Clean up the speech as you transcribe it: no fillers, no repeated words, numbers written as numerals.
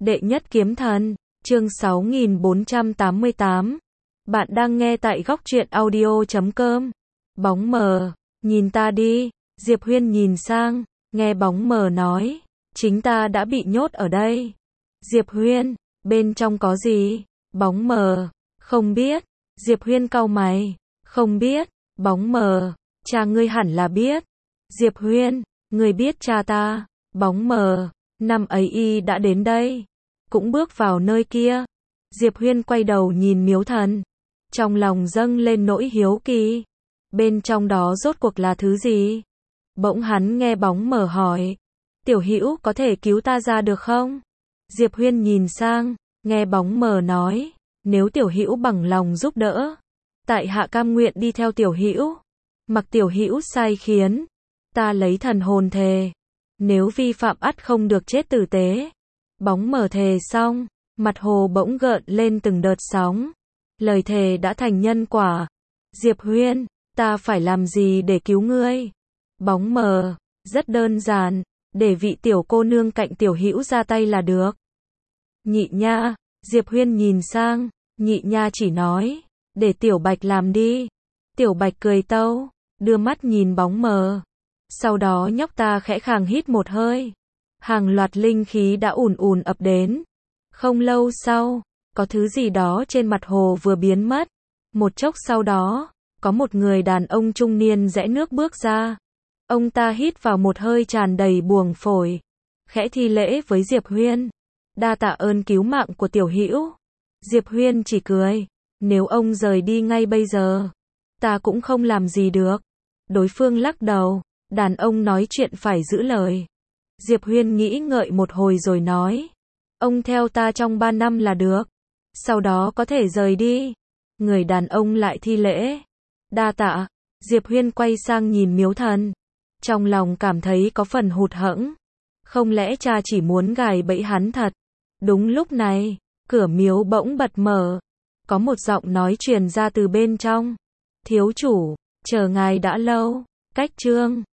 Đệ nhất kiếm thần, chương 6488. Bạn đang nghe tại góc truyện audio.com. Bóng mờ, nhìn ta đi. Diệp Huyên nhìn sang, nghe bóng mờ nói, chính ta đã bị nhốt ở đây. Diệp Huyên, bên trong có gì? Bóng mờ, không biết. Diệp Huyên cau mày, không biết. Bóng mờ, cha ngươi hẳn là biết. Diệp Huyên, ngươi biết cha ta. Bóng mờ, năm ấy y đã đến đây, cũng bước vào nơi kia. Diệp Huyên quay đầu nhìn Miếu Thần, trong lòng dâng lên nỗi hiếu kỳ. Bên trong đó rốt cuộc là thứ gì? Bỗng hắn nghe bóng mờ hỏi, Tiểu Hữu có thể cứu ta ra được không? Diệp Huyên nhìn sang, nghe bóng mờ nói, nếu Tiểu Hữu bằng lòng giúp đỡ, tại hạ cam nguyện đi theo Tiểu Hữu. Mặc Tiểu Hữu sai khiến, ta lấy thần hồn thề, nếu vi phạm ắt không được chết tử tế. Bóng mờ thề xong, mặt hồ bỗng gợn lên từng đợt sóng. Lời thề đã thành nhân quả. Diệp Huyên, ta phải làm gì để cứu ngươi? Bóng mờ, rất đơn giản, để vị tiểu cô nương cạnh Tiểu Hữu ra tay là được. Nhị nha, Diệp Huyên nhìn sang, nhị nha chỉ nói, để Tiểu Bạch làm đi. Tiểu Bạch cười tâu, đưa mắt nhìn bóng mờ. Sau đó nhóc ta khẽ khàng hít một hơi. Hàng loạt linh khí đã ùn ùn ập đến. Không lâu sau, có thứ gì đó trên mặt hồ vừa biến mất. Một chốc sau đó, có một người đàn ông trung niên rẽ nước bước ra. Ông ta hít vào một hơi tràn đầy buồng phổi, khẽ thi lễ với Diệp Huyên. Đa tạ ơn cứu mạng của Tiểu Hữu. Diệp Huyên chỉ cười, nếu ông rời đi ngay bây giờ, ta cũng không làm gì được. Đối phương lắc đầu, đàn ông nói chuyện phải giữ lời. Diệp Huyên nghĩ ngợi một hồi rồi nói, ông theo ta trong 3 năm là được, sau đó có thể rời đi. Người đàn ông lại thi lễ, đa tạ. Diệp Huyên quay sang nhìn Miếu Thần, trong lòng cảm thấy có phần hụt hẫng. Không lẽ cha chỉ muốn gài bẫy hắn thật? Đúng lúc này, cửa miếu bỗng bật mở, có một giọng nói truyền ra từ bên trong, thiếu chủ, chờ ngài đã lâu. Cách chương